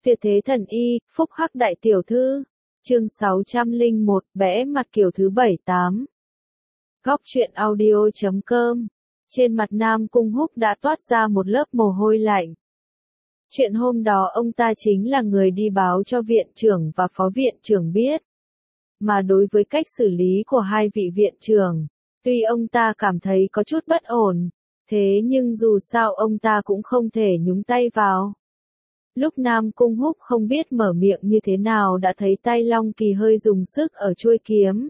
Tuyệt thế thần y, phúc hắc đại tiểu thư. Chương 601, vẽ mặt kiểu thứ 78. Góc truyện audio.com. Trên mặt Nam Cung Húc đã toát ra một lớp mồ hôi lạnh. Chuyện hôm đó ông ta chính là người đi báo cho viện trưởng và phó viện trưởng biết. Mà đối với cách xử lý của hai vị viện trưởng, tuy ông ta cảm thấy có chút bất ổn, thế nhưng dù sao ông ta cũng không thể nhúng tay vào. Lúc Nam Cung Húc không biết mở miệng như thế nào đã thấy tay Long Kỳ hơi dùng sức ở chuôi kiếm.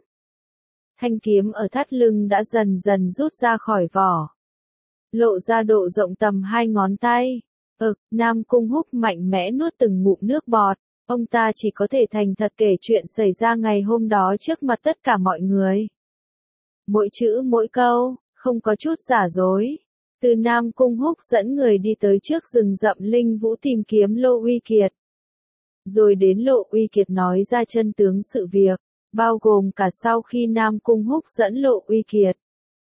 Thanh kiếm ở thắt lưng đã dần dần rút ra khỏi vỏ, lộ ra độ rộng tầm 2 ngón tay. Nam Cung Húc mạnh mẽ nuốt từng ngụm nước bọt, ông ta chỉ có thể thành thật kể chuyện xảy ra ngày hôm đó trước mặt tất cả mọi người. Mỗi chữ mỗi câu, không có chút giả dối. Từ Nam Cung Húc dẫn người đi tới trước rừng rậm Linh Vũ tìm kiếm Lô Uy Kiệt. Rồi đến Lộ Uy Kiệt nói ra chân tướng sự việc, bao gồm cả sau khi Nam Cung Húc dẫn Lộ Uy Kiệt.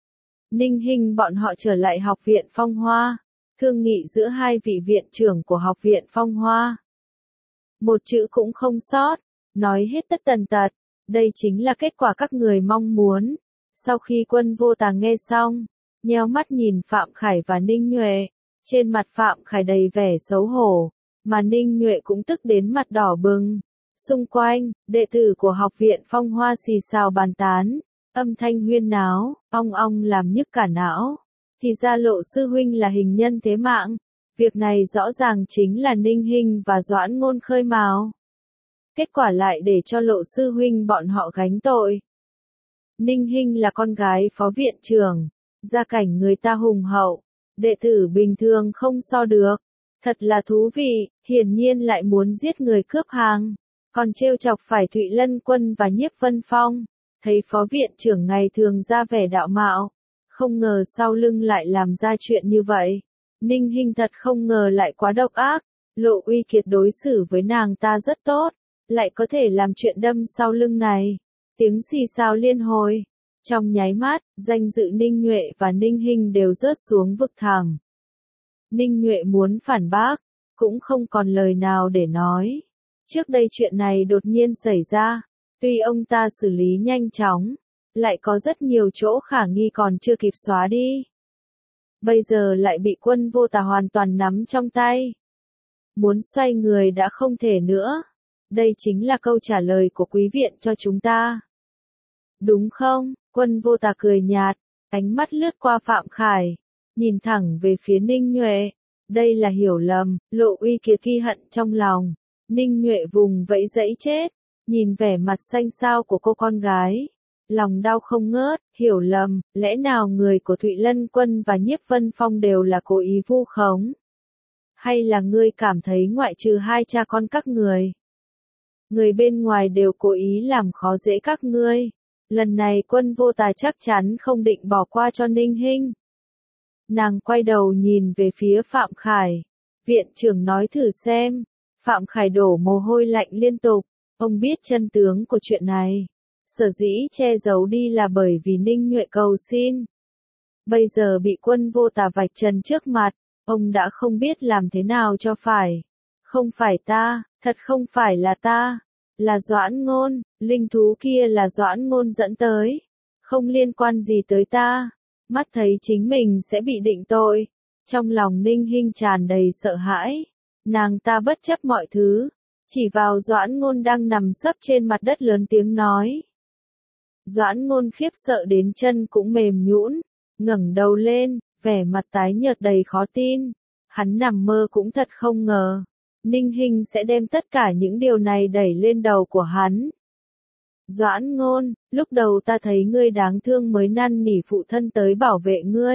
Ninh Hinh bọn họ trở lại học viện Phong Hoa, thương nghị giữa hai vị viện trưởng của học viện Phong Hoa. Một chữ cũng không sót, nói hết tất tần tật, đây chính là kết quả các người mong muốn. Sau khi Quân Vô Tà nghe xong, nheo mắt nhìn Phạm Khải và Ninh Nhuệ, trên mặt Phạm Khải đầy vẻ xấu hổ, mà Ninh Nhuệ cũng tức đến mặt đỏ bừng. Xung quanh, đệ tử của học viện Phong Hoa xì xào bàn tán, âm thanh huyên náo, ong ong làm nhức cả não. Thì ra Lộ sư huynh là hình nhân thế mạng, việc này rõ ràng chính là Ninh Hinh và Doãn Ngôn khơi mào. Kết quả lại để cho Lộ sư huynh bọn họ gánh tội. Ninh Hinh là con gái phó viện trưởng, gia cảnh người ta hùng hậu, đệ tử bình thường không so được. Thật là thú vị, hiển nhiên lại muốn giết người cướp hàng, còn trêu chọc phải Thụy Lân Quân và Nhiếp Vân Phong. Thấy phó viện trưởng ngày thường ra vẻ đạo mạo, không ngờ sau lưng lại làm ra chuyện như vậy. Ninh Hinh thật không ngờ lại quá độc ác. Lộ Uy Kiệt đối xử với nàng ta rất tốt, lại có thể làm chuyện đâm sau lưng này. Tiếng xì xào liên hồi. Trong nháy mắt, danh dự Ninh Nhuệ và Ninh Hinh đều rớt xuống vực thẳm. Ninh Nhuệ muốn phản bác, cũng không còn lời nào để nói. Trước đây chuyện này đột nhiên xảy ra, tuy ông ta xử lý nhanh chóng, lại có rất nhiều chỗ khả nghi còn chưa kịp xóa đi. Bây giờ lại bị Quân Vô Tà hoàn toàn nắm trong tay. Muốn xoay người đã không thể nữa. Đây chính là câu trả lời của quý viện cho chúng ta. Đúng không? Quân Vô Tà cười nhạt, ánh mắt lướt qua Phạm Khải, nhìn thẳng về phía Ninh Nhuệ. Đây là hiểu lầm. Lộ Uy Kiệt ghi hận trong lòng. Ninh Nhuệ vùng vẫy dẫy chết, nhìn vẻ mặt xanh xao của cô con gái, lòng đau không ngớt. Hiểu lầm, lẽ nào người của Thụy Lân Quân và Nhiếp Vân Phong đều là cố ý vu khống? Hay là ngươi cảm thấy ngoại trừ hai cha con các người, người bên ngoài đều cố ý làm khó dễ các ngươi? Lần này Quân Vô Tà chắc chắn không định bỏ qua cho Ninh Hinh. Nàng quay đầu nhìn về phía Phạm Khải. Viện trưởng nói thử xem. Phạm Khải đổ mồ hôi lạnh liên tục. Ông biết chân tướng của chuyện này. Sở dĩ che giấu đi là bởi vì Ninh Nhuệ cầu xin. Bây giờ bị Quân Vô Tà vạch trần trước mặt, ông đã không biết làm thế nào cho phải. Không phải ta, thật không phải là ta, là Doãn Ngôn, linh thú kia là Doãn Ngôn dẫn tới, không liên quan gì tới ta. Mắt thấy chính mình sẽ bị định tội, trong lòng Ninh Hinh tràn đầy sợ hãi. Nàng ta bất chấp mọi thứ, chỉ vào Doãn Ngôn đang nằm sấp trên mặt đất lớn tiếng nói. Doãn Ngôn khiếp sợ đến chân cũng mềm nhũn, ngẩng đầu lên, vẻ mặt tái nhợt đầy khó tin. Hắn nằm mơ cũng thật không ngờ, Ninh Hinh sẽ đem tất cả những điều này đẩy lên đầu của hắn. Doãn Ngôn, lúc đầu ta thấy ngươi đáng thương mới năn nỉ phụ thân tới bảo vệ ngươi.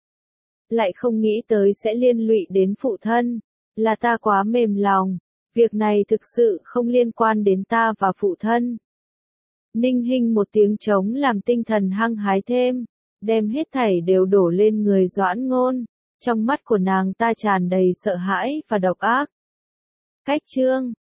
Lại không nghĩ tới sẽ liên lụy đến phụ thân, là ta quá mềm lòng, việc này thực sự không liên quan đến ta và phụ thân. Ninh Hinh một tiếng trống làm tinh thần hăng hái thêm, đem hết thảy đều đổ lên người Doãn Ngôn, trong mắt của nàng ta tràn đầy sợ hãi và độc ác. Cách chương